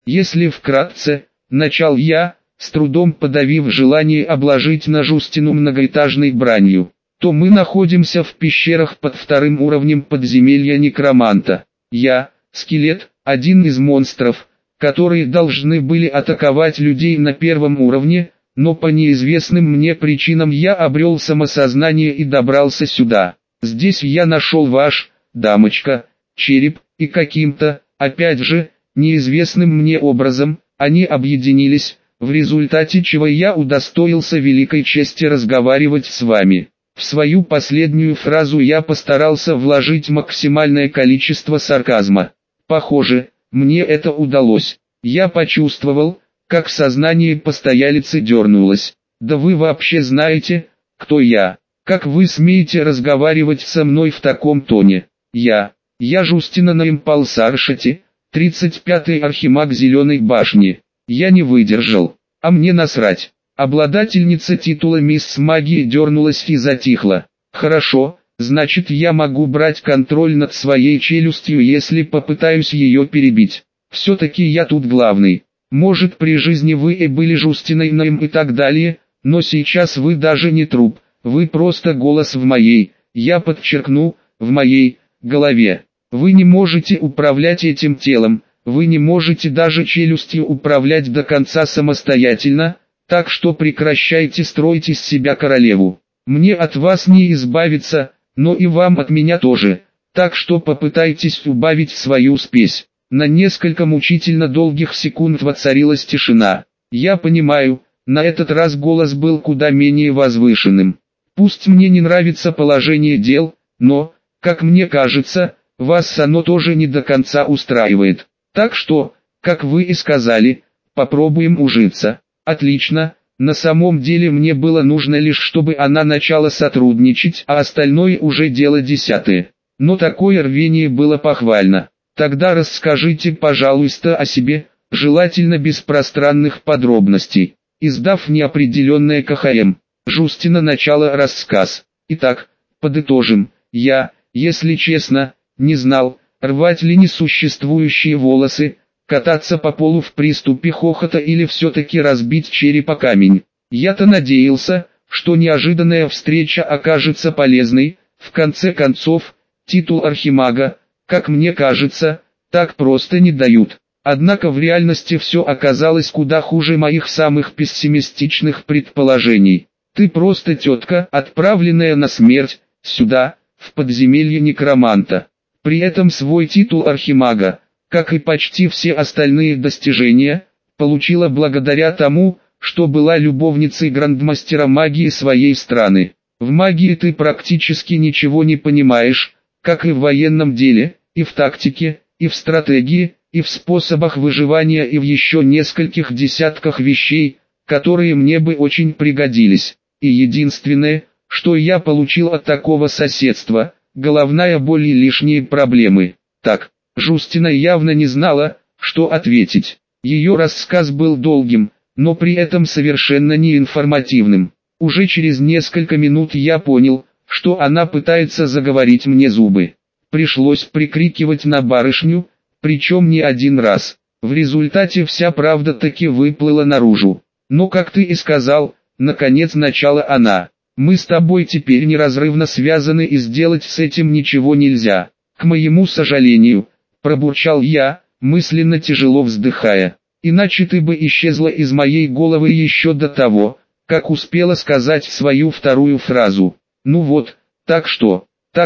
Если вкратце, начал я, с трудом подавив желание обложить Жустину многоэтажной бранью, то мы находимся в пещерах под вторым уровнем подземелья некроманта. Я, скелет, один из монстров, которые должны были атаковать людей на первом уровне, но по неизвестным мне причинам я обрел самосознание и добрался сюда. Здесь я нашел ваш, дамочка, череп, и каким-то, опять же, неизвестным мне образом, они объединились, в результате чего я удостоился великой чести разговаривать с вами. В свою последнюю фразу я постарался вложить максимальное количество сарказма. Похоже, мне это удалось. Я почувствовал, как сознание постоялицы дернулось. Да вы вообще знаете, кто я? Как вы смеете разговаривать со мной в таком тоне? Я Жустина на Импалсаршете, 35-й архимаг Зеленой башни. Я не выдержал. А мне насрать. Обладательница титула «Мисс Магии» дернулась и затихла. Хорошо, значит я могу брать контроль над своей челюстью, если попытаюсь ее перебить. Все-таки я тут главный. Может, при жизни вы и были Жустиной Наим и так далее, но сейчас вы даже не труп, вы просто голос в моей, я подчеркну, в моей, голове. Вы не можете управлять этим телом, вы не можете даже челюстью управлять до конца самостоятельно, так что прекращайте строить из себя королеву. Мне от вас не избавиться, но и вам от меня тоже, так что попытайтесь убавить свою спесь. На несколько мучительно долгих секунд воцарилась тишина. Я понимаю, на этот раз голос был куда менее возвышенным. Пусть мне не нравится положение дел, но, как мне кажется, вас оно тоже не до конца устраивает. Так что, как вы и сказали, попробуем ужиться. Отлично, на самом деле мне было нужно лишь чтобы она начала сотрудничать, а остальное уже дело десятое. Но такое рвение было похвально. Тогда расскажите, пожалуйста, о себе, желательно без пространных подробностей. Издав неопределенное КХМ, Жустина начала рассказ. Итак, подытожим, я, если честно, не знал, рвать ли несуществующие волосы, кататься по полу в приступе хохота или все-таки разбить череп о камень. Я-то надеялся, что неожиданная встреча окажется полезной, в конце концов, титул архимага, как мне кажется, так просто не дают. Однако в реальности все оказалось куда хуже моих самых пессимистичных предположений. Ты просто тетка, отправленная на смерть, сюда, в подземелье некроманта. При этом свой титул архимага, как и почти все остальные достижения, получила благодаря тому, что была любовницей грандмастера магии своей страны. В магии ты практически ничего не понимаешь, как и в военном деле, и в тактике, и в стратегии, и в способах выживания, и в еще нескольких десятках вещей, которые мне бы очень пригодились. И единственное, что я получил от такого соседства, головная боль и лишние проблемы. Так, Жустина явно не знала, что ответить. Ее рассказ был долгим, но при этом совершенно не информативным. Уже через несколько минут я понял, что она пытается заговорить мне зубы. Пришлось прикрикивать на барышню, причем не один раз. В результате вся правда таки выплыла наружу. Но как ты и сказал, наконец начала она. Мы с тобой теперь неразрывно связаны и сделать с этим ничего нельзя. К моему сожалению, пробурчал я, мысленно тяжело вздыхая. Иначе ты бы исчезла из моей головы еще до того, как успела сказать свою вторую фразу. Ну вот, так что,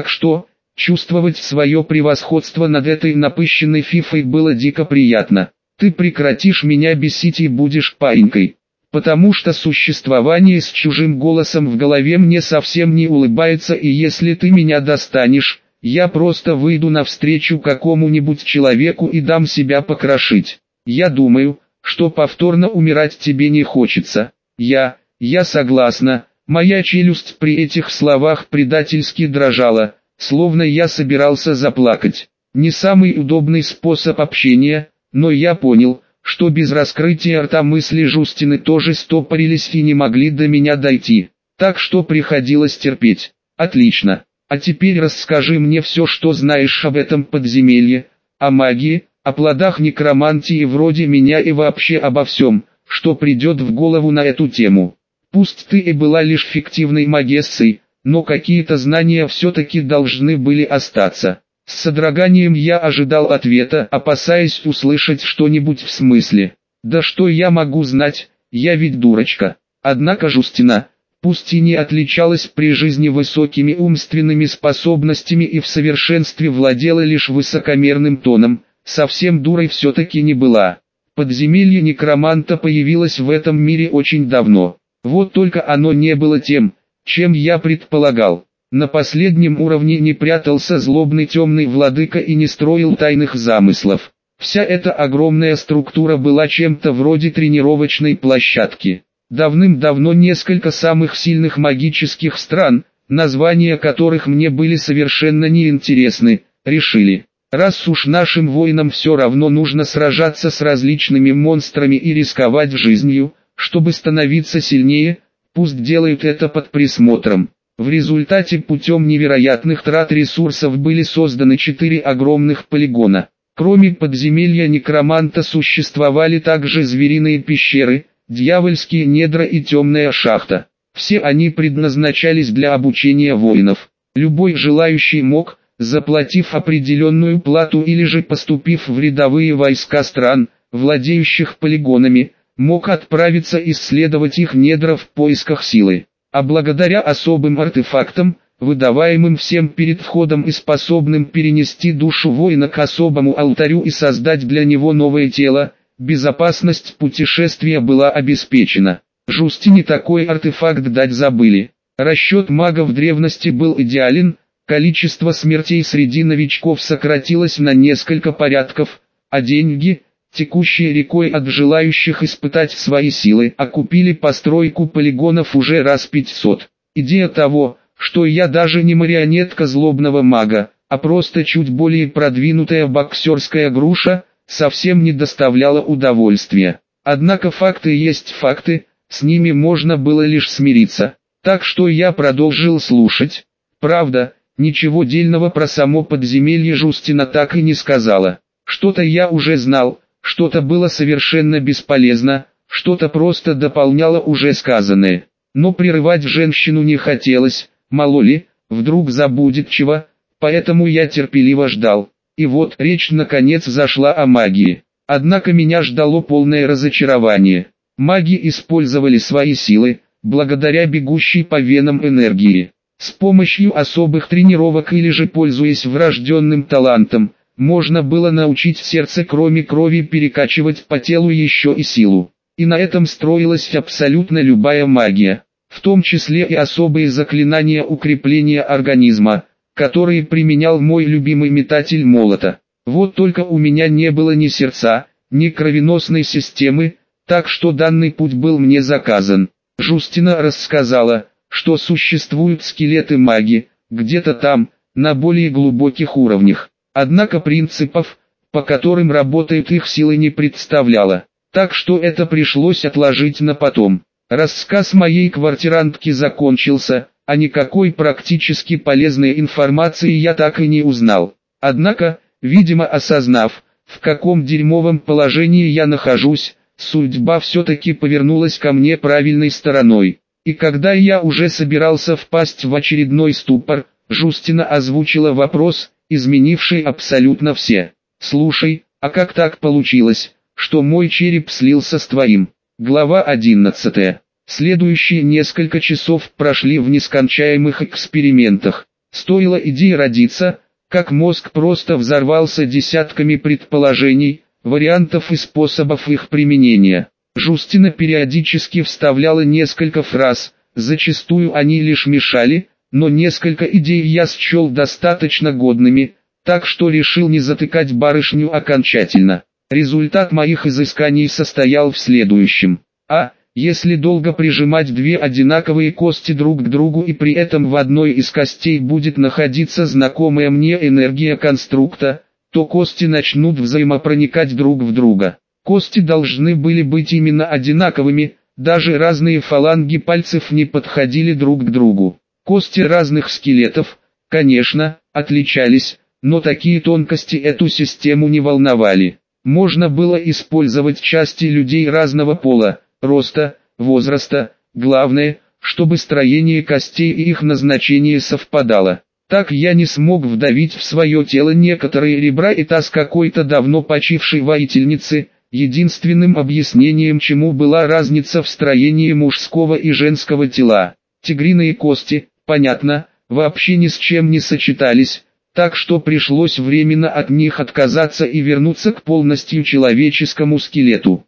чувствовать свое превосходство над этой напыщенной фифой было дико приятно. Ты прекратишь меня бесить и будешь паинькой. Потому что существование с чужим голосом в голове мне совсем не улыбается, и если ты меня достанешь, я просто выйду навстречу какому-нибудь человеку и дам себя покрошить. Я думаю, что повторно умирать тебе не хочется. Я согласна. Моя челюсть при этих словах предательски дрожала, словно я собирался заплакать. Не самый удобный способ общения, но я понял, что без раскрытия рта мысли Жустины тоже стопорились и не могли до меня дойти. Так что приходилось терпеть. Отлично. А теперь расскажи мне все, что знаешь об этом подземелье, о магии, о плодах некромантии вроде меня и вообще обо всем, что придет в голову на эту тему. Пусть ты и была лишь фиктивной магессой, но какие-то знания все-таки должны были остаться. С содроганием я ожидал ответа, опасаясь услышать что-нибудь в смысле: «Да что я могу знать, я ведь дурочка». Однако Жустина, пусть и не отличалась при жизни высокими умственными способностями и в совершенстве владела лишь высокомерным тоном, совсем дурой все-таки не была. Подземелье некроманта появилось в этом мире очень давно. Вот только оно не было тем, чем я предполагал. На последнем уровне не прятался злобный темный владыка и не строил тайных замыслов. Вся эта огромная структура была чем-то вроде тренировочной площадки. Давным-давно несколько самых сильных магических стран, названия которых мне были совершенно неинтересны, решили: раз уж нашим воинам все равно нужно сражаться с различными монстрами и рисковать жизнью, чтобы становиться сильнее, пусть делают это под присмотром. В результате путем невероятных трат ресурсов были созданы 4 огромных полигона. Кроме подземелья некроманта существовали также звериные пещеры, дьявольские недра и темная шахта. Все они предназначались для обучения воинов. Любой желающий мог, заплатив определенную плату или же поступив в рядовые войска стран, владеющих полигонами, мог отправиться исследовать их недра в поисках силы. А благодаря особым артефактам, выдаваемым всем перед входом и способным перенести душу воина к особому алтарю и создать для него новое тело, безопасность путешествия была обеспечена. Жустине такой артефакт дать забыли. Расчет мага в древности был идеален, количество смертей среди новичков сократилось на несколько порядков, а деньги, текущие рекой от желающих испытать свои силы, окупили постройку полигонов уже раз 500. Идея того, что я даже не марионетка злобного мага, а просто чуть более продвинутая боксерская груша, совсем не доставляла удовольствия. Однако факты есть факты, с ними можно было лишь смириться. Так что я продолжил слушать. Правда, ничего дельного про само подземелье Жустина так и не сказала. Что-то я уже знал, что-то было совершенно бесполезно, что-то просто дополняло уже сказанное. Но прерывать женщину не хотелось, мало ли, вдруг забудет чего, поэтому я терпеливо ждал. И вот речь наконец зашла о магии. Однако меня ждало полное разочарование. Маги использовали свои силы, благодаря бегущей по венам энергии. С помощью особых тренировок или же пользуясь врожденным талантом, можно было научить сердце кроме крови перекачивать по телу еще и силу. И на этом строилась абсолютно любая магия, в том числе и особые заклинания укрепления организма, которые применял мой любимый метатель молота. Вот только у меня не было ни сердца, ни кровеносной системы, так что данный путь был мне заказан. Жустина рассказала, что существуют скелеты-маги, где-то там, на более глубоких уровнях. Однако принципов, по которым работают их силы, не представляла. Так что это пришлось отложить на потом. Рассказ моей квартирантки закончился, а никакой практически полезной информации я так и не узнал. Однако, видимо осознав, в каком дерьмовом положении я нахожусь, судьба все-таки повернулась ко мне правильной стороной. И когда я уже собирался впасть в очередной ступор, Жустина озвучила вопрос, изменивший абсолютно все. «Слушай, а как так получилось, что мой череп слился с твоим?» Глава 11. Следующие несколько часов прошли в нескончаемых экспериментах. Стоило идее родиться, как мозг просто взорвался десятками предположений, вариантов и способов их применения. Жустина периодически вставляла несколько фраз, зачастую они лишь мешали, но несколько идей я счел достаточно годными, так что решил не затыкать барышню окончательно. Результат моих изысканий состоял в следующем. Если долго прижимать две одинаковые кости друг к другу и при этом в одной из костей будет находиться знакомая мне энергия конструкта, то кости начнут взаимопроникать друг в друга. Кости должны были быть именно одинаковыми, даже разные фаланги пальцев не подходили друг к другу. Кости разных скелетов, конечно, отличались, но такие тонкости эту систему не волновали. Можно было использовать части людей разного пола, роста, возраста, главное, чтобы строение костей и их назначение совпадало. Так я не смог вдавить в свое тело некоторые ребра и таз какой-то давно почившей воительницы, единственным объяснением чему была разница в строении мужского и женского тела. Тигриные кости, понятно, вообще ни с чем не сочетались, так что пришлось временно от них отказаться и вернуться к полностью человеческому скелету.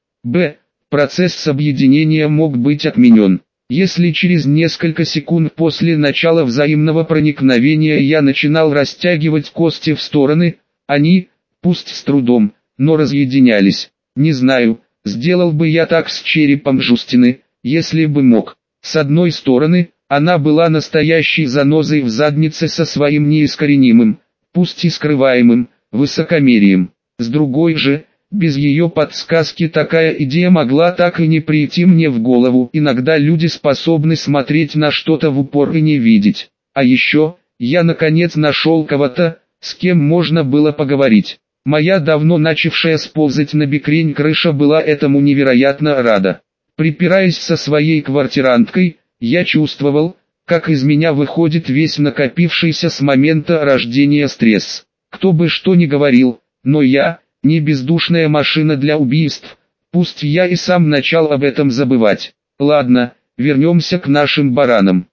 Процесс объединения мог быть отменен. Если через несколько секунд после начала взаимного проникновения я начинал растягивать кости в стороны, они, пусть с трудом, но разъединялись. Не знаю, сделал бы я так с черепом Жустины, если бы мог. С одной стороны, она была настоящей занозой в заднице со своим неискоренимым, пусть и скрываемым, высокомерием. С другой же, без ее подсказки такая идея могла так и не прийти мне в голову. Иногда люди способны смотреть на что-то в упор и не видеть. А еще, я наконец нашел кого-то, с кем можно было поговорить. Моя давно начавшая сползать на бекрень крыша была этому невероятно рада. Припираясь со своей квартиранткой, я чувствовал, как из меня выходит весь накопившийся с момента рождения стресс. Кто бы что ни говорил, но я, не бездушная машина для убийств, пусть я и сам начал об этом забывать. Ладно, вернемся к нашим баранам.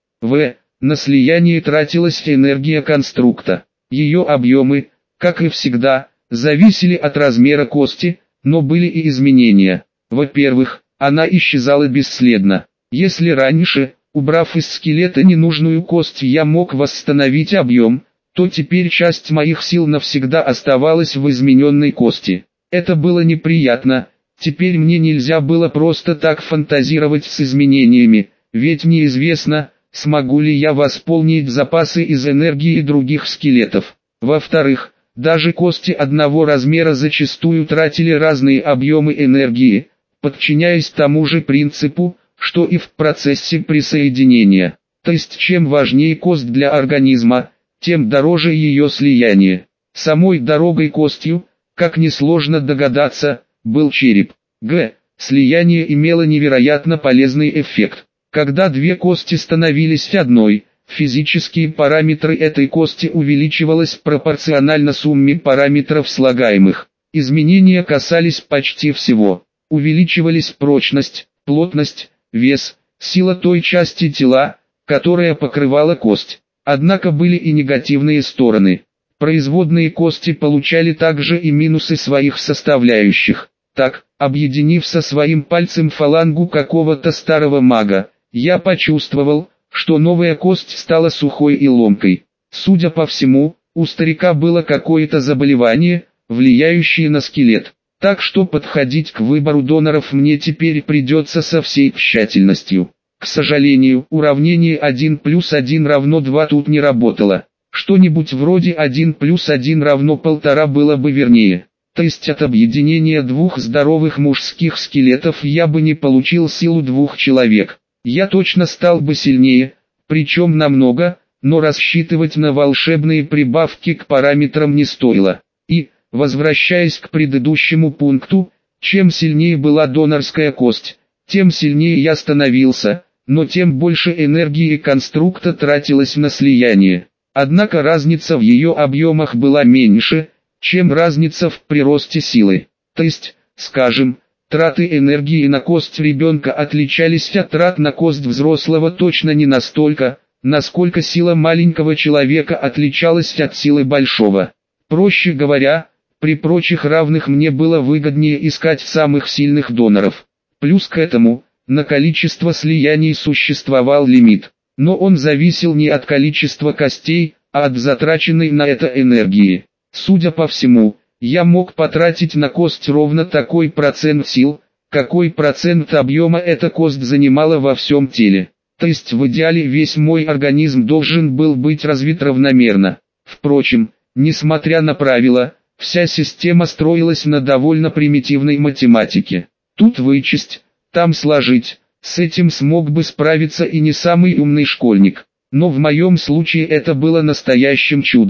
На слияние тратилась энергия конструкта. Ее объемы, как и всегда, зависели от размера кости, но были и изменения. Во-первых, она исчезала бесследно. Если раньше, убрав из скелета ненужную кость, я мог восстановить объем, то теперь часть моих сил навсегда оставалась в измененной кости. Это было неприятно, теперь мне нельзя было просто так фантазировать с изменениями, ведь неизвестно, смогу ли я восполнить запасы из энергии других скелетов. Во-вторых, даже кости одного размера зачастую тратили разные объемы энергии, подчиняясь тому же принципу, что и в процессе присоединения. То есть чем важнее кость для организма, тем дороже ее слияние. Самой дорогой костью, как несложно догадаться, был череп. Слияние имело невероятно полезный эффект. Когда две кости становились одной, физические параметры этой кости увеличивались пропорционально сумме параметров слагаемых. Изменения касались почти всего. Увеличивались прочность, плотность, вес, сила той части тела, которая покрывала кость. Однако были и негативные стороны. Производные кости получали также и минусы своих составляющих. Так, объединив со своим пальцем фалангу какого-то старого мага, я почувствовал, что новая кость стала сухой и ломкой. Судя по всему, у старика было какое-то заболевание, влияющее на скелет. Так что подходить к выбору доноров мне теперь придется со всей тщательностью. К сожалению, уравнение 1 плюс 1 равно 2 тут не работало. Что-нибудь вроде 1 плюс 1 равно 1,5 было бы вернее. То есть от объединения двух здоровых мужских скелетов я бы не получил силу двух человек. Я точно стал бы сильнее, причем намного, но рассчитывать на волшебные прибавки к параметрам не стоило. И, возвращаясь к предыдущему пункту, чем сильнее была донорская кость, тем сильнее я становился, но тем больше энергии конструкта тратилось на слияние. Однако разница в ее объемах была меньше, чем разница в приросте силы. То есть, скажем, траты энергии на кость ребенка отличались от трат на кость взрослого точно не настолько, насколько сила маленького человека отличалась от силы большого. Проще говоря, при прочих равных мне было выгоднее искать самых сильных доноров. Плюс к этому, на количество слияний существовал лимит, но он зависел не от количества костей, а от затраченной на это энергии. Судя по всему, я мог потратить на кость ровно такой процент сил, какой процент объема эта кость занимала во всем теле. То есть в идеале весь мой организм должен был быть развит равномерно. Впрочем, несмотря на правила, вся система строилась на довольно примитивной математике. Тут вычесть, там сложить, с этим смог бы справиться и не самый умный школьник. Но в моем случае это было настоящим чудом.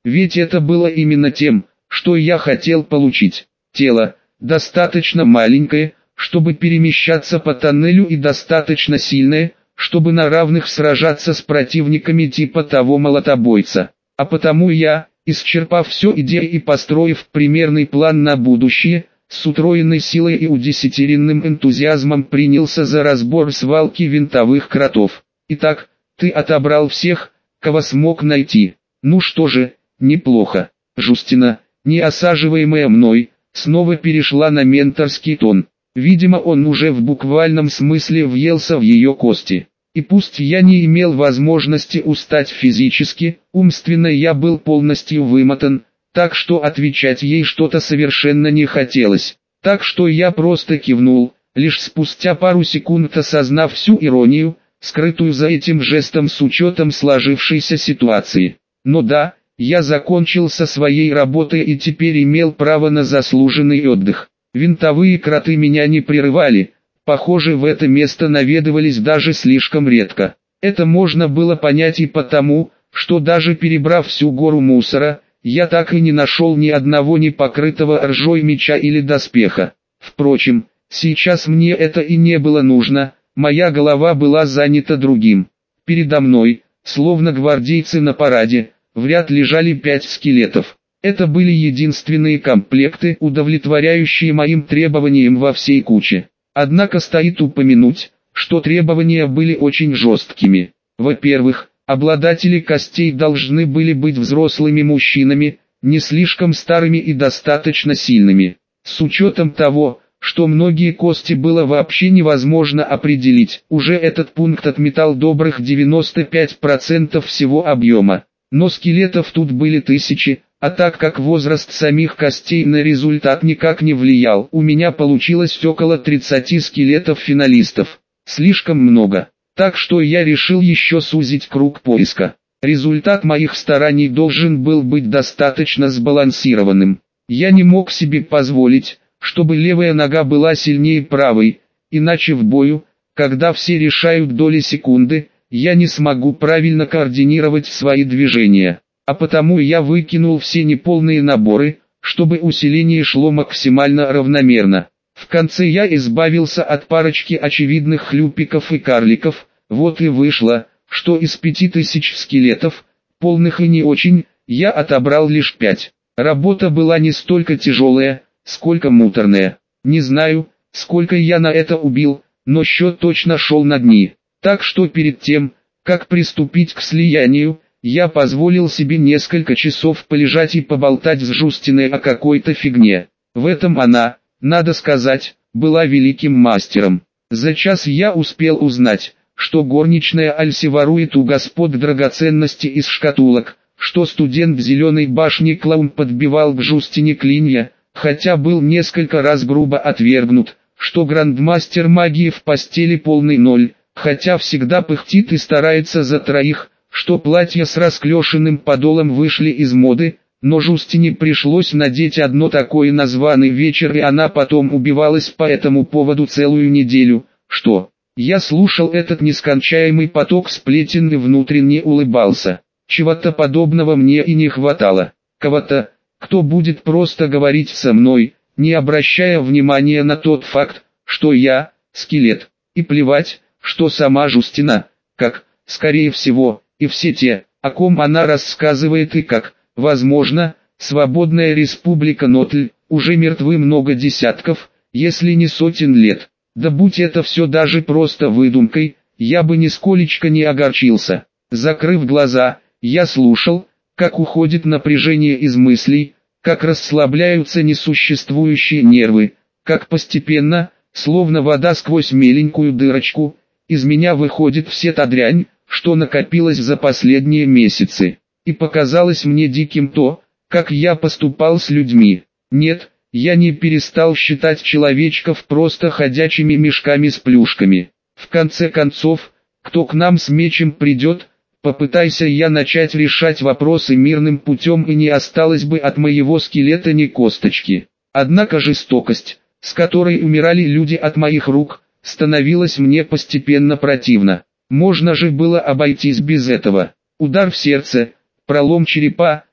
Ведь это было именно тем, что я хотел получить. Тело, достаточно маленькое, чтобы перемещаться по тоннелю, и достаточно сильное, чтобы на равных сражаться с противниками типа того молотобойца. А потому я, исчерпав все идеи и построив примерный план на будущее, с утроенной силой и удесятеренным энтузиазмом принялся за разбор свалки винтовых кротов. Итак, ты отобрал всех, кого смог найти. Ну что же, неплохо. Жустина, не осаживаемая мной, снова перешла на менторский тон. Видимо, он уже в буквальном смысле въелся в ее кости. И пусть я не имел возможности устать физически, умственно я был полностью вымотан, так что отвечать ей что-то совершенно не хотелось. Так что я просто кивнул, лишь спустя пару секунд осознав всю иронию, скрытую за этим жестом с учетом сложившейся ситуации. Но да, я закончил со своей работой и теперь имел право на заслуженный отдых. Винтовые кроты меня не прерывали, похоже, в это место наведывались даже слишком редко. Это можно было понять и потому, что даже перебрав всю гору мусора, я так и не нашел ни одного непокрытого ржой меча или доспеха. Впрочем, сейчас мне это и не было нужно, моя голова была занята другим. Передо мной, словно гвардейцы на параде, в ряд лежали 5 скелетов. Это были единственные комплекты, удовлетворяющие моим требованиям во всей куче. Однако стоит упомянуть, что требования были очень жесткими. Во-первых, обладатели костей должны были быть взрослыми мужчинами, не слишком старыми и достаточно сильными. С учетом того, что многие кости было вообще невозможно определить, уже этот пункт отметал добрых 95% всего объема. Но скелетов тут были тысячи, а так как возраст самих костей на результат никак не влиял, у меня получилось около 30 скелетов финалистов. Слишком много. Так что я решил еще сузить круг поиска. Результат моих стараний должен был быть достаточно сбалансированным. Я не мог себе позволить, чтобы левая нога была сильнее правой, иначе в бою, когда все решают доли секунды, я не смогу правильно координировать свои движения. А потому я выкинул все неполные наборы, чтобы усиление шло максимально равномерно. В конце я избавился от парочки очевидных хлюпиков и карликов, вот и вышло, что из 5000 скелетов, полных и не очень, я отобрал лишь 5. Работа была не столько тяжелая, сколько муторная. Не знаю, сколько я на это убил, но счет точно шел на дни. Так что перед тем, как приступить к слиянию, я позволил себе несколько часов полежать и поболтать с Жустиной о какой-то фигне. В этом она, надо сказать, была великим мастером. За час я успел узнать, что горничная Альси ворует у господ драгоценности из шкатулок, что студент в Зеленой башне Клаун подбивал к Жустине клинья, хотя был несколько раз грубо отвергнут, что грандмастер магии в постели полный ноль, хотя всегда пыхтит и старается за троих, что платья с расклешенным подолом вышли из моды, но Жустине пришлось надеть одно такое на званый вечер, и она потом убивалась по этому поводу целую неделю, что... Я слушал этот нескончаемый поток сплетен и внутренне улыбался. Чего-то подобного мне и не хватало. Кого-то, кто будет просто говорить со мной, не обращая внимания на тот факт, что я – скелет. И плевать, что сама Жустина, как, скорее всего, и все те, о ком она рассказывает и как, возможно, свободная республика Нотль, уже мертвы много десятков, если не сотен лет. Да будь это все даже просто выдумкой, я бы нисколечко не огорчился. Закрыв глаза, я слушал, как уходит напряжение из мыслей, как расслабляются несуществующие нервы, как постепенно, словно вода сквозь меленькую дырочку, из меня выходит вся та дрянь, что накопилось за последние месяцы. И показалось мне диким то, как я поступал с людьми. Нет, я не перестал считать человечков просто ходячими мешками с плюшками. В конце концов, кто к нам с мечем придет, попытайся я начать решать вопросы мирным путем, и не осталось бы от моего скелета ни косточки. Однако жестокость, с которой умирали люди от моих рук, становилась мне постепенно противна. Можно же было обойтись без этого. Удар в сердце, пролом черепа,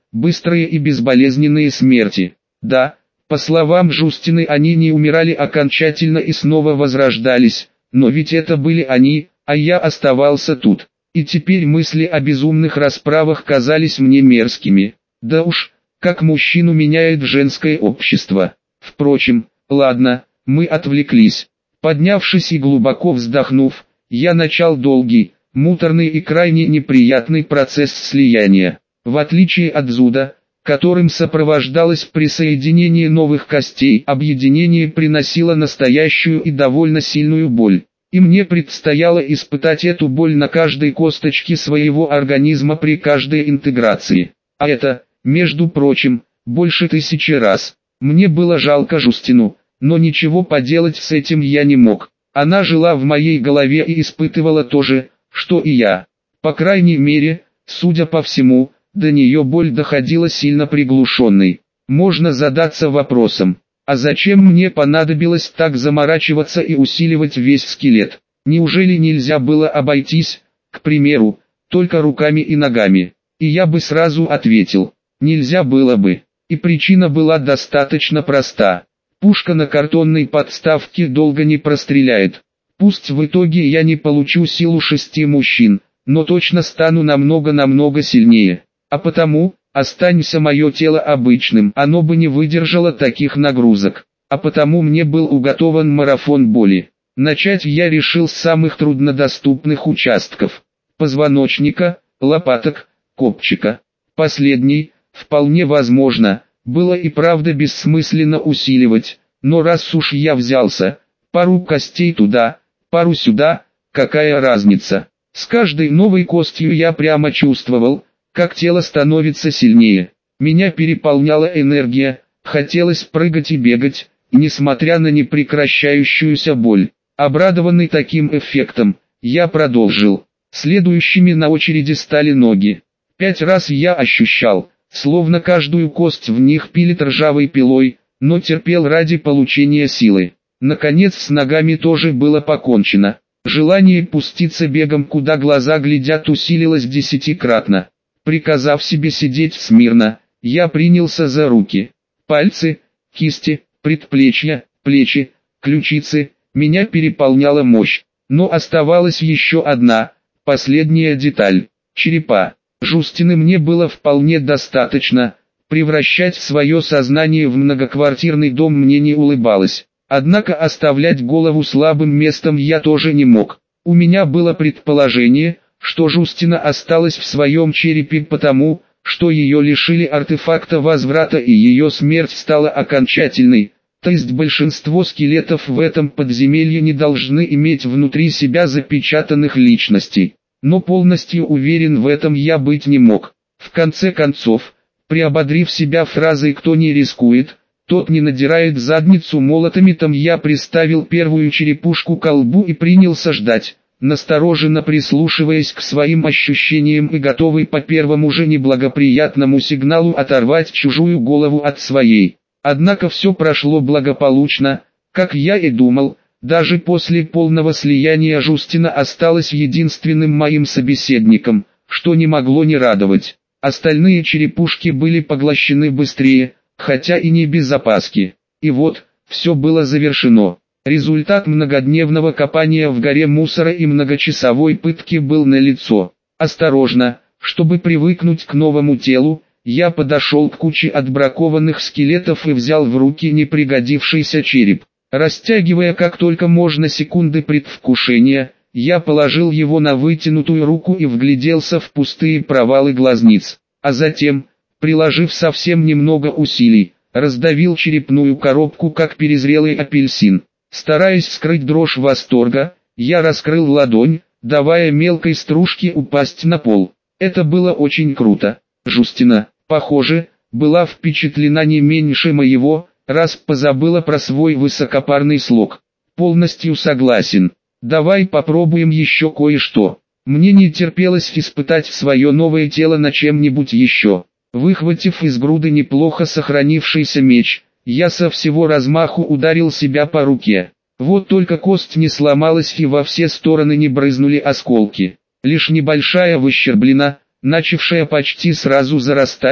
быстрые и безболезненные смерти. Да, по словам Жустины, они не умирали окончательно и снова возрождались, но ведь это были они, а я оставался тут. И теперь мысли о безумных расправах казались мне мерзкими. Да уж, как мужчину меняет женское общество. Впрочем, ладно, мы отвлеклись. Поднявшись и глубоко вздохнув, я начал долгий, муторный и крайне неприятный процесс слияния. В отличие от зуда, которым сопровождалось присоединение новых костей, объединение приносило настоящую и довольно сильную боль. И мне предстояло испытать эту боль на каждой косточке своего организма при каждой интеграции. А это, между прочим, больше 1000 раз. Мне было жалко Жустину, но ничего поделать с этим я не мог. Она жила в моей голове и испытывала то же, что и я. По крайней мере, судя по всему, до нее боль доходила сильно приглушенной. Можно задаться вопросом, а зачем мне понадобилось так заморачиваться и усиливать весь скелет? Неужели нельзя было обойтись, к примеру, только руками и ногами? И я бы сразу ответил, нельзя было бы. И причина была достаточно проста. Пушка на картонной подставке долго не простреляет. Пусть в итоге я не получу силу 6 мужчин, но точно стану намного сильнее. А потому, останься мое тело обычным, оно бы не выдержало таких нагрузок. А потому мне был уготован марафон боли. Начать я решил с самых труднодоступных участков. Позвоночника, лопаток, копчика. Последний, вполне возможно, было и правда бессмысленно усиливать, но раз уж я взялся, пару костей туда, пару сюда, какая разница. С каждой новой костью я прямо чувствовал, как тело становится сильнее. Меня переполняла энергия, хотелось прыгать и бегать, несмотря на непрекращающуюся боль. Обрадованный таким эффектом, я продолжил. Следующими на очереди стали ноги. 5 раз я ощущал, словно каждую кость в них пилит ржавой пилой, но терпел ради получения силы. Наконец с ногами тоже было покончено. Желание пуститься бегом, куда глаза глядят, усилилось 10-кратно. Приказав себе сидеть смирно, я принялся за руки. Пальцы, кисти, предплечья, плечи, ключицы, меня переполняла мощь. Но оставалась еще одна, последняя деталь – черепа. Жустины мне было вполне достаточно, превращать свое сознание в многоквартирный дом мне не улыбалось. Однако оставлять голову слабым местом я тоже не мог. У меня было предположение, что Жустина осталась в своем черепе потому, что ее лишили артефакта возврата и ее смерть стала окончательной, то есть большинство скелетов в этом подземелье не должны иметь внутри себя запечатанных личностей. Но полностью уверен в этом я быть не мог. В конце концов, приободрив себя фразой «кто не рискует, тот не надирает задницу молотами», там я приставил первую черепушку к колбу и принялся ждать, настороженно прислушиваясь к своим ощущениям и готовый по первому же неблагоприятному сигналу оторвать чужую голову от своей. Однако все прошло благополучно, как я и думал. Даже после полного слияния Жустина осталась единственным моим собеседником, что не могло не радовать. Остальные черепушки были поглощены быстрее, хотя и не без опаски. И вот, все было завершено. Результат многодневного копания в горе мусора и многочасовой пытки был налицо. Осторожно, чтобы привыкнуть к новому телу, я подошел к куче отбракованных скелетов и взял в руки непригодившийся череп. Растягивая как только можно секунды предвкушения, я положил его на вытянутую руку и вгляделся в пустые провалы глазниц. А затем, приложив совсем немного усилий, раздавил черепную коробку как перезрелый апельсин. Стараясь скрыть дрожь восторга, я раскрыл ладонь, давая мелкой стружке упасть на пол. Это было очень круто. Жустина, похоже, была впечатлена не меньше моего, раз позабыла про свой высокопарный слог. Полностью согласен. Давай попробуем еще кое-что. Мне не терпелось испытать свое новое тело на чем-нибудь еще. Выхватив из груды неплохо сохранившийся меч, я со всего размаху ударил себя по руке. Вот только кость не сломалась и во все стороны не брызнули осколки. Лишь небольшая выщерблина, начавшая почти сразу зарастать,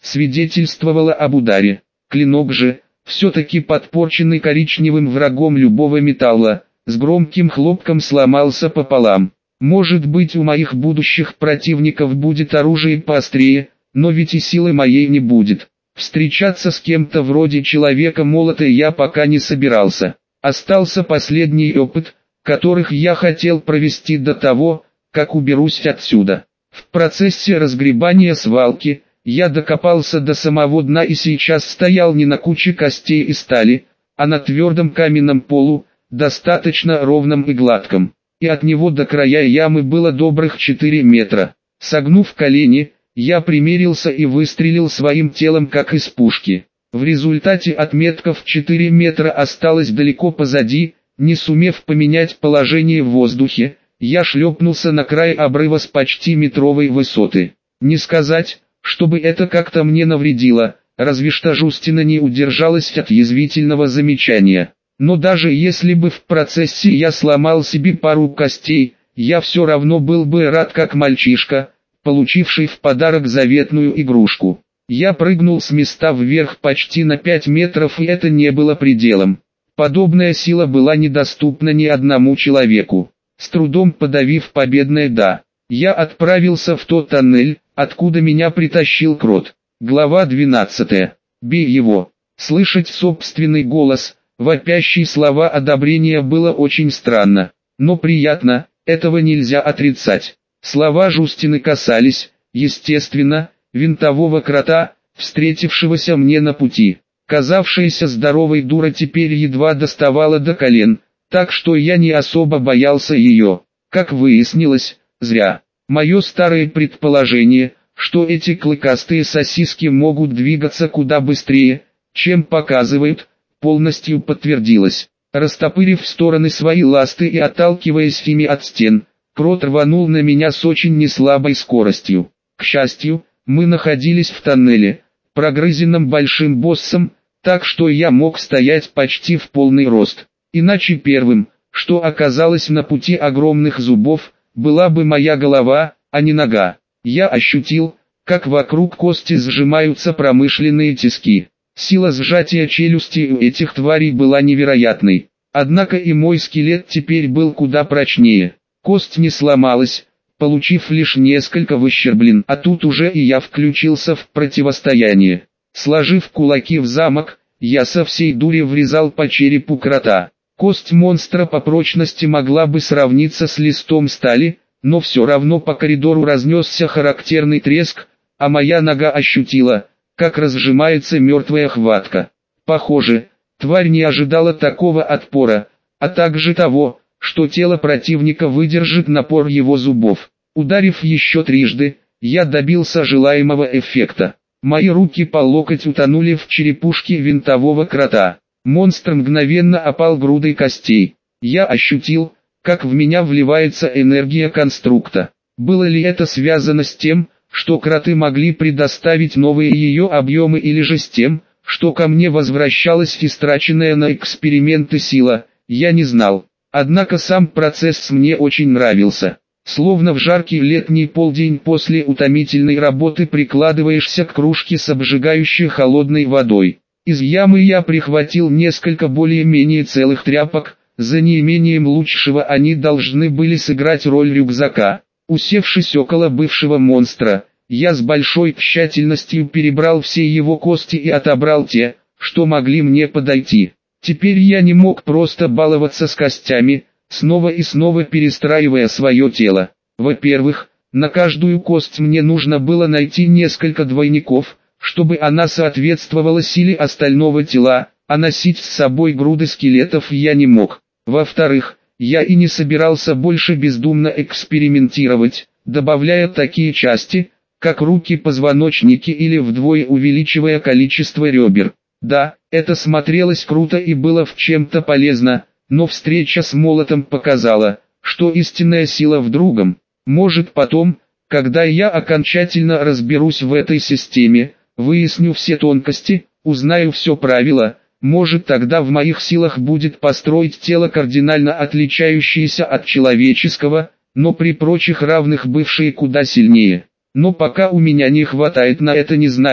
свидетельствовало об ударе. Клинок же, все-таки подпорченный коричневым врагом любого металла, с громким хлопком сломался пополам. Может быть, у моих будущих противников будет оружие поострее, но ведь и силы моей не будет. Встречаться с кем-то вроде Человека-молота я пока не собирался. Остался последний опыт, которых я хотел провести до того, как уберусь отсюда. В процессе разгребания свалки, я докопался до самого дна и сейчас стоял не на куче костей и стали, а на твердом каменном полу, достаточно ровном и гладком. И от него до края ямы было добрых 4 метра. Согнув колени, я примерился и выстрелил своим телом как из пушки. В результате отметка в 4 метра осталась далеко позади, не сумев поменять положение в воздухе, я шлепнулся на край обрыва с почти метровой высоты. Не сказать, чтобы это как-то мне навредило, разве что Жустина не удержалась от язвительного замечания. Но даже если бы в процессе я сломал себе пару костей, я все равно был бы рад как мальчишка, получивший в подарок заветную игрушку. Я прыгнул с места вверх почти на 5 метров, и это не было пределом. Подобная сила была недоступна ни одному человеку. С трудом подавив победное «да», я отправился в тот тоннель, откуда меня притащил Крот. Глава 12. Бей его. Слышать собственный голос, вопящие слова одобрения было очень странно, но приятно, этого нельзя отрицать. Слова Жустины касались, естественно, винтового крота, встретившегося мне на пути. Казавшаяся здоровой дура теперь едва доставала до колен, так что я не особо боялся ее. Как выяснилось, зря. Мое старое предположение, что эти клыкастые сосиски могут двигаться куда быстрее, чем показывают, полностью подтвердилось. Растопырив в стороны свои ласты и отталкиваясь ими от стен, Крот рванул на меня с очень неслабой скоростью. К счастью, мы находились в тоннеле, прогрызенном большим боссом, так что я мог стоять почти в полный рост. Иначе первым, что оказалось на пути огромных зубов, была бы моя голова, а не нога. Я ощутил, как вокруг кости сжимаются промышленные тиски. Сила сжатия челюсти у этих тварей была невероятной. Однако и мой скелет теперь был куда прочнее. Кость не сломалась, получив лишь несколько выщерблин, а тут уже и я включился в противостояние. Сложив кулаки в замок, я со всей дури врезал по черепу крота. Кость монстра по прочности могла бы сравниться с листом стали, но все равно по коридору разнесся характерный треск, а моя нога ощутила, как разжимается мертвая хватка. Похоже, тварь не ожидала такого отпора, а также того, что тело противника выдержит напор его зубов. Ударив еще трижды, я добился желаемого эффекта. Мои руки по локоть утонули в черепушке винтового крота. Монстр мгновенно опал грудой костей. Я ощутил, как в меня вливается энергия конструкта. Было ли это связано с тем, что кроты могли предоставить новые ее объемы, или же с тем, что ко мне возвращалась истраченная на эксперименты сила, я не знал. Однако сам процесс мне очень нравился. Словно в жаркий летний полдень после утомительной работы прикладываешься к кружке с обжигающей холодной водой. Из ямы я прихватил несколько более-менее целых тряпок, за неимением лучшего они должны были сыграть роль рюкзака. Усевшись около бывшего монстра, я с большой тщательностью перебрал все его кости и отобрал те, что могли мне подойти. Теперь я не мог просто баловаться с костями, снова и снова перестраивая свое тело. Во-первых, на каждую кость мне нужно было найти несколько двойников, чтобы она соответствовала силе остального тела, а носить с собой груды скелетов я не мог. Во-вторых, я и не собирался больше бездумно экспериментировать, добавляя такие части, как руки, позвоночники или вдвое увеличивая количество ребер. Да, это смотрелось круто и было в чем-то полезно, но встреча с молотом показала, что истинная сила в другом. Может потом, когда я окончательно разберусь в этой системе, выясню все тонкости, узнаю все правила, может тогда в моих силах будет построить тело кардинально отличающееся от человеческого, но при прочих равных бывшее куда сильнее. Но пока у меня не хватает на это ни знаний,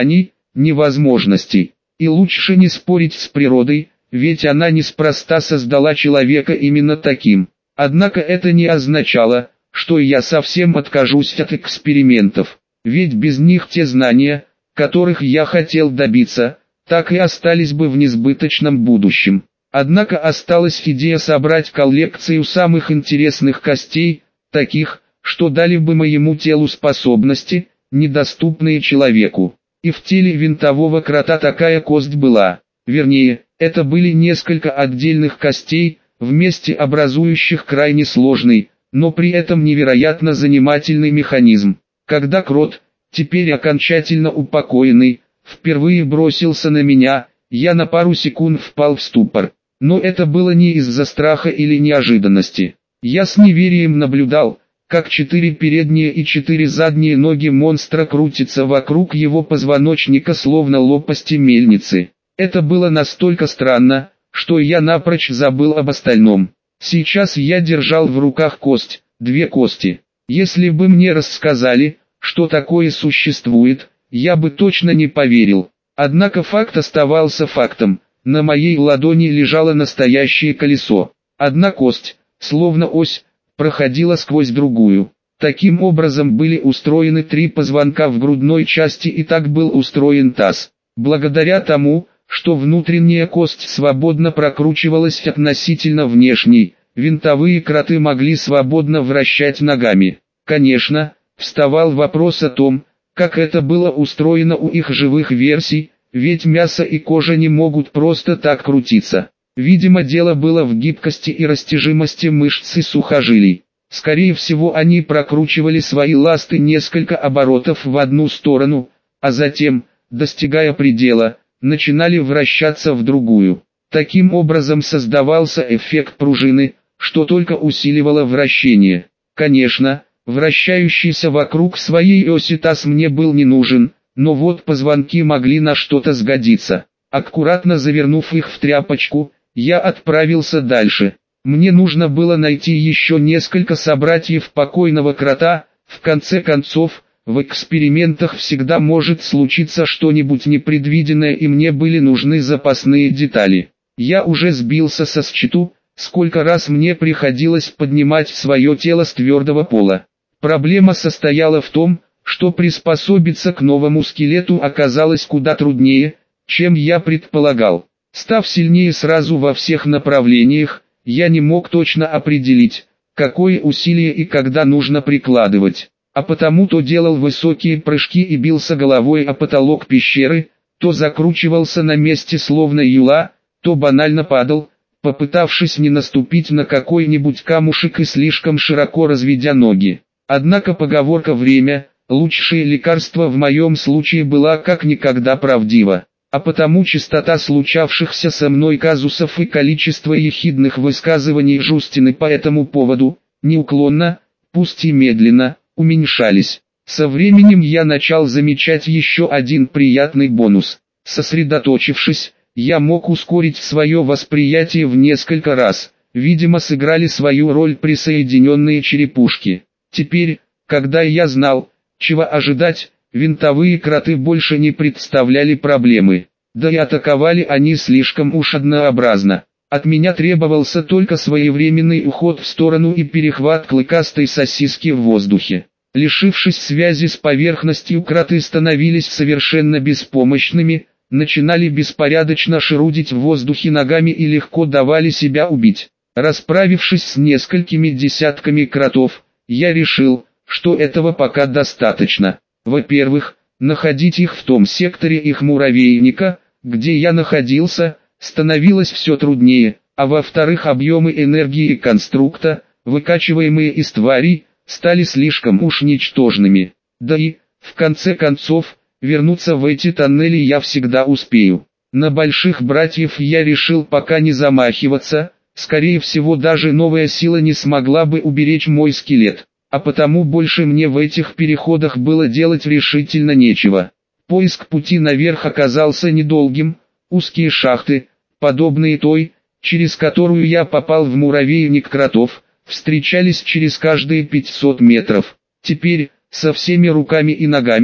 невозможностей. И лучше не спорить с природой, ведь она неспроста создала человека именно таким. Однако это не означало, что я совсем откажусь от экспериментов, ведь без них те знания, которых я хотел добиться, так и остались бы в несбыточном будущем. Однако осталась идея собрать коллекцию самых интересных костей, таких, что дали бы моему телу способности, недоступные человеку. И в теле винтового крота такая кость была. Вернее, это были несколько отдельных костей, вместе образующих крайне сложный, но при этом невероятно занимательный механизм. Когда крот, теперь окончательно упокоенный, впервые бросился на меня, я на пару секунд впал в ступор. Но это было не из-за страха или неожиданности. Я с неверием наблюдал, как 4 передние и 4 задние ноги монстра крутятся вокруг его позвоночника словно лопасти мельницы. Это было настолько странно, что я напрочь забыл об остальном. Сейчас я держал в руках кость, 2 кости. Если бы мне рассказали, что такое существует, я бы точно не поверил. Однако факт оставался фактом. На моей ладони лежало настоящее колесо. Одна кость, словно ось, проходила сквозь другую. Таким образом были устроены 3 позвонка в грудной части и так был устроен таз. Благодаря тому, что внутренняя кость свободно прокручивалась относительно внешней, винтовые кроты могли свободно вращать ногами. Конечно, вставал вопрос о том, как это было устроено у их живых версий, ведь мясо и кожа не могут просто так крутиться. Видимо, дело было в гибкости и растяжимости мышц и сухожилий. Скорее всего, они прокручивали свои ласты несколько оборотов в одну сторону, а затем, достигая предела, начинали вращаться в другую. Таким образом создавался эффект пружины, что только усиливало вращение. Конечно, вращающийся вокруг своей оси таз мне был не нужен, но вот позвонки могли на что-то сгодиться. Аккуратно завернув их в тряпочку, я отправился дальше. Мне нужно было найти еще несколько собратьев покойного крота. В конце концов, в экспериментах всегда может случиться что-нибудь непредвиденное, и мне были нужны запасные детали. Я уже сбился со счету, сколько раз мне приходилось поднимать свое тело с твердого пола. Проблема состояла в том, что приспособиться к новому скелету оказалось куда труднее, чем я предполагал. Став сильнее сразу во всех направлениях, я не мог точно определить, какое усилие и когда нужно прикладывать. А потому то делал высокие прыжки и бился головой о потолок пещеры, то закручивался на месте словно юла, то банально падал, попытавшись не наступить на какой-нибудь камушек и слишком широко разведя ноги. Однако поговорка «время – лучшее лекарство» в моем случае была как никогда правдива. А потому частота случавшихся со мной казусов и количество ехидных высказываний Жустины по этому поводу, неуклонно, пусть и медленно, уменьшались. Со временем я начал замечать еще один приятный бонус. Сосредоточившись, я мог ускорить свое восприятие в несколько раз. Видимо, сыграли свою роль присоединенные черепушки. Теперь, когда я знал, чего ожидать, винтовые кроты больше не представляли проблемы. Да и атаковали они слишком уж однообразно. От меня требовался только своевременный уход в сторону и перехват клыкастой сосиски в воздухе. Лишившись связи с поверхностью, кроты становились совершенно беспомощными, начинали беспорядочно шарудить в воздухе ногами и легко давали себя убить. Расправившись с несколькими десятками кротов, я решил, что этого пока достаточно. Во-первых, находить их в том секторе их муравейника, где я находился, становилось все труднее, а во-вторых, объемы энергии конструкта, выкачиваемые из тварей, стали слишком уж ничтожными. Да и, в конце концов, вернуться в эти тоннели я всегда успею. На больших братьев я решил пока не замахиваться, скорее всего даже новая сила не смогла бы уберечь мой скелет. А потому больше мне в этих переходах было делать решительно нечего. Поиск пути наверх оказался недолгим, узкие шахты, подобные той, через которую я попал в муравейник кротов, встречались через каждые 500 метров. Теперь, со всеми руками и ногами,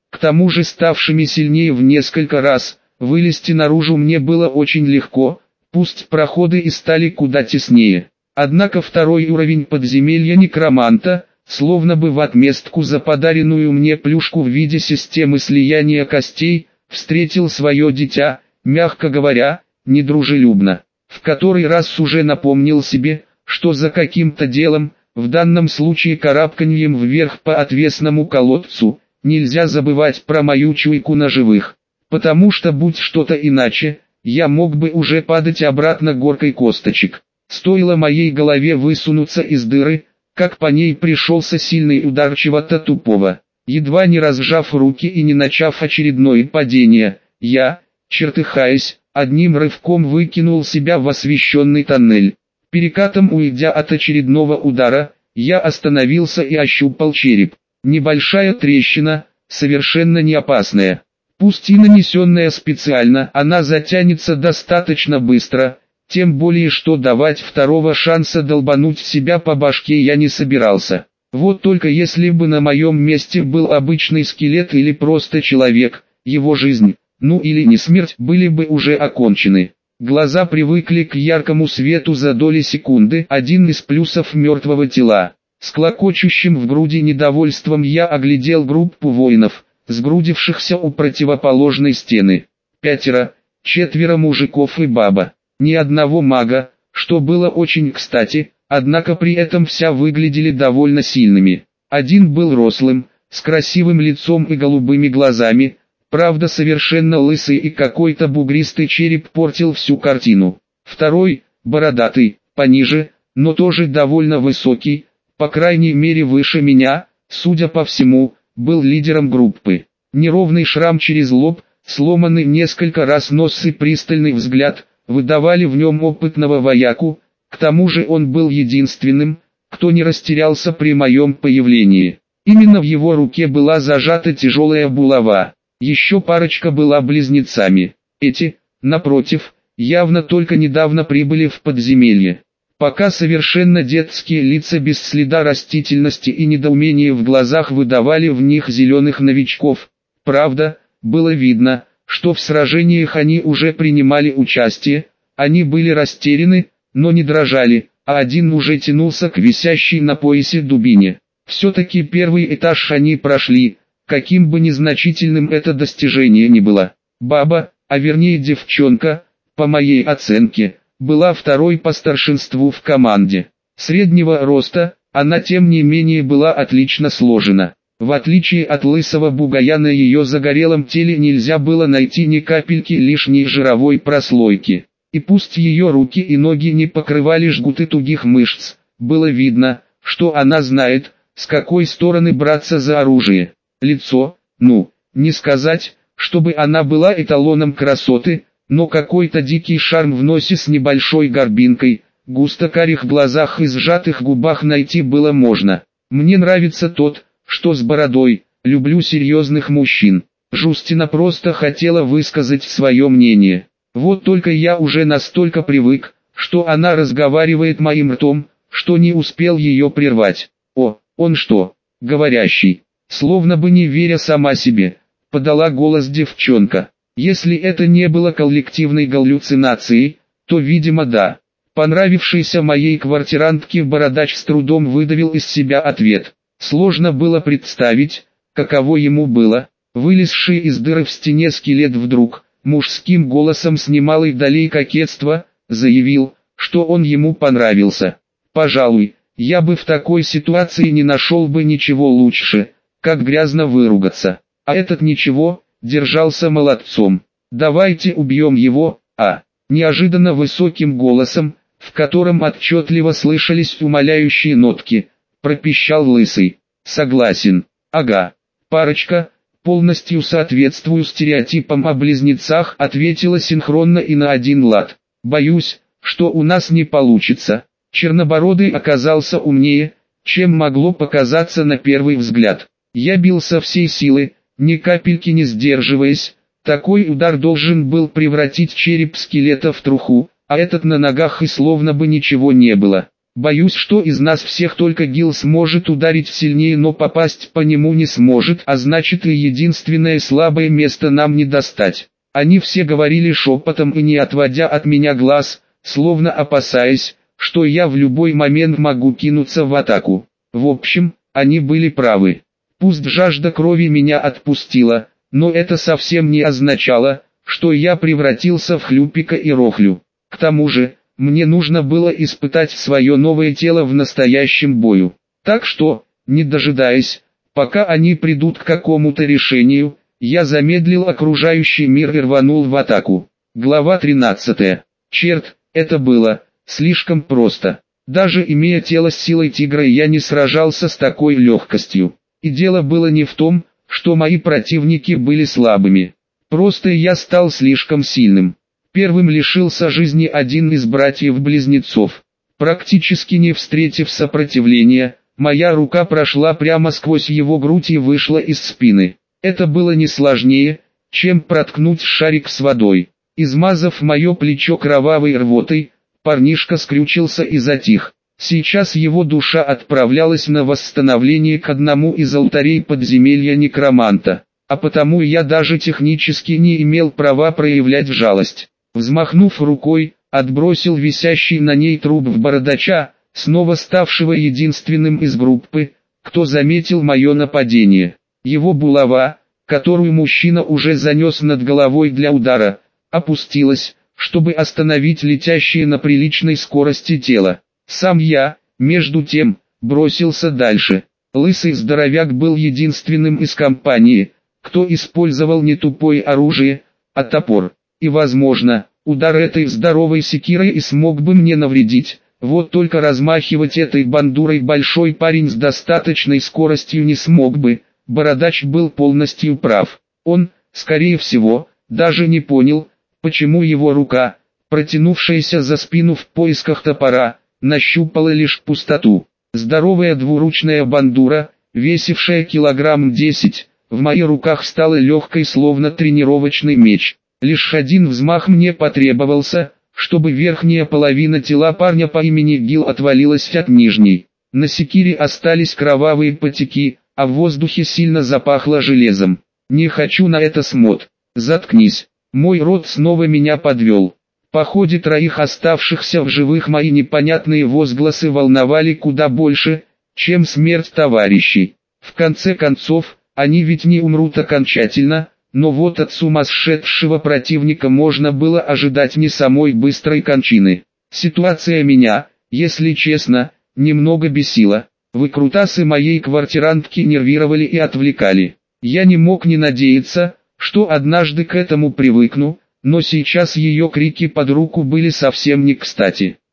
к тому же ставшими сильнее в несколько раз. Вылезти наружу мне было очень легко, пусть проходы и стали куда теснее. Однако второй уровень подземелья некроманта, словно бы в отместку за подаренную мне плюшку в виде системы слияния костей, встретил свое дитя, мягко говоря, недружелюбно. В который раз уже напомнил себе, что за каким-то делом, в данном случае карабканьем вверх по отвесному колодцу, нельзя забывать про мою чуйку на живых. Потому что будь что-то иначе, я мог бы уже падать обратно горкой косточек. Стоило моей голове высунуться из дыры, как по ней пришелся сильный удар чего-то тупого. Едва не разжав руки и не начав очередное падение, я, чертыхаясь, одним рывком выкинул себя в освещенный тоннель. Перекатом уйдя от очередного удара, я остановился и ощупал череп. Небольшая трещина, совершенно не опасная. Пусть и нанесенная специально, она затянется достаточно быстро, тем более что давать второго шанса долбануть себя по башке я не собирался. Вот только если бы на моем месте был обычный скелет или просто человек, его жизнь, ну или не смерть, были бы уже окончены. Глаза привыкли к яркому свету за доли секунды, один из плюсов мертвого тела. С клокочущим в груди недовольством я оглядел группу воинов, сгрудившихся у противоположной стены. 5, 4 мужиков и баба. Ни одного мага, что было очень кстати, однако при этом все выглядели довольно сильными. Один был рослым, с красивым лицом и голубыми глазами, правда совершенно лысый и какой-то бугристый череп портил всю картину. Второй, бородатый, пониже, но тоже довольно высокий, по крайней мере выше меня, судя по всему, был лидером группы. Неровный шрам через лоб, сломанный несколько раз нос и пристальный взгляд, выдавали в нем опытного вояку, к тому же он был единственным, кто не растерялся при моем появлении. Именно в его руке была зажата тяжелая булава. Еще парочка была близнецами. Эти, напротив, явно только недавно прибыли в подземелье. Пока совершенно детские лица без следа растительности и недоумения в глазах выдавали в них зеленых новичков. Правда, было видно, что в сражениях они уже принимали участие, они были растеряны, но не дрожали, а один уже тянулся к висящей на поясе дубине. Все-таки первый этаж они прошли, каким бы незначительным это достижение ни было. Баба, а вернее девчонка, по моей оценке, была второй по старшинству в команде. Среднего роста, она тем не менее была отлично сложена. В отличие от лысого бугая, на ее загорелом теле нельзя было найти ни капельки лишней жировой прослойки. И пусть ее руки и ноги не покрывали жгуты тугих мышц, было видно, что она знает, с какой стороны браться за оружие. Лицо, не сказать, чтобы она была эталоном красоты, но какой-то дикий шарм в носе с небольшой горбинкой, густо-карих глазах и сжатых губах найти было можно. Мне нравится тот, что с бородой, люблю серьезных мужчин. Жустина просто хотела высказать свое мнение. Вот только я уже настолько привык, что она разговаривает моим ртом, что не успел ее прервать. О, он что, говорящий? Словно бы не веря сама себе, подала голос девчонка. Если это не было коллективной галлюцинацией, то видимо да. Понравившийся моей квартирантке бородач с трудом выдавил из себя ответ. Сложно было представить, каково ему было. Вылезший из дыры в стене скелет вдруг, мужским голосом с немалой долей кокетства, заявил, что он ему понравился. Пожалуй, я бы в такой ситуации не нашел бы ничего лучше, как грязно выругаться. А этот ничего, держался молодцом. Давайте убьем его, неожиданно высоким голосом, в котором отчетливо слышались умоляющие нотки, пропищал лысый. Согласен. Ага. Парочка, полностью соответствую стереотипам о близнецах, ответила синхронно и на один лад. Боюсь, что у нас не получится. Чернобородый оказался умнее, чем могло показаться на первый взгляд. Я бил со всей силы, ни капельки не сдерживаясь. Такой удар должен был превратить череп скелета в труху, а этот на ногах и словно бы ничего не было. Боюсь, что из нас всех только Гил сможет ударить сильнее, но попасть по нему не сможет, а значит и единственное слабое место нам не достать. Они все говорили шепотом и не отводя от меня глаз, словно опасаясь, что я в любой момент могу кинуться в атаку. В общем, они были правы. Пусть жажда крови меня отпустила, но это совсем не означало, что я превратился в хлюпика и рохлю. К тому же, мне нужно было испытать свое новое тело в настоящем бою. Так что, не дожидаясь, пока они придут к какому-то решению, я замедлил окружающий мир и рванул в атаку. Глава 13. Черт, это было слишком просто. Даже имея тело с силой тигра, я не сражался с такой легкостью. И дело было не в том, что мои противники были слабыми. Просто я стал слишком сильным. Первым лишился жизни один из братьев-близнецов. Практически не встретив сопротивления, моя рука прошла прямо сквозь его грудь и вышла из спины. Это было не сложнее, чем проткнуть шарик с водой. Измазав мое плечо кровавой рвотой, парнишка скрючился и затих. Сейчас его душа отправлялась на восстановление к одному из алтарей подземелья некроманта, а потому я даже технически не имел права проявлять жалость. Взмахнув рукой, отбросил висящий на ней труп в бородача, снова ставшего единственным из группы, кто заметил мое нападение. Его булава, которую мужчина уже занес над головой для удара, опустилась, чтобы остановить летящее на приличной скорости тело. Сам я, между тем, бросился дальше. Лысый здоровяк был единственным из компании, кто использовал не тупое оружие, а топор. И возможно, удар этой здоровой секирой и смог бы мне навредить, вот только размахивать этой бандурой большой парень с достаточной скоростью не смог бы. Бородач был полностью прав. Он, скорее всего, даже не понял, почему его рука, протянувшаяся за спину в поисках топора, нащупала лишь пустоту. Здоровая двуручная бандура, весившая килограмм 10, в моих руках стала легкой, словно тренировочный меч. Лишь один взмах мне потребовался, чтобы верхняя половина тела парня по имени Гил отвалилась от нижней. На секире остались кровавые потеки, а в воздухе сильно запахло железом. Не хочу на это смотреть. Заткнись. Мой рот снова меня подвел. По ходе троих оставшихся в живых мои непонятные возгласы волновали куда больше, чем смерть товарищей. В конце концов, они ведь не умрут окончательно, но вот от сумасшедшего противника можно было ожидать не самой быстрой кончины. Ситуация меня, если честно, немного бесила. Выкрутасы моей квартирантки нервировали и отвлекали. Я не мог не надеяться, что однажды к этому привыкну, но сейчас ее крики под руку были совсем не кстати.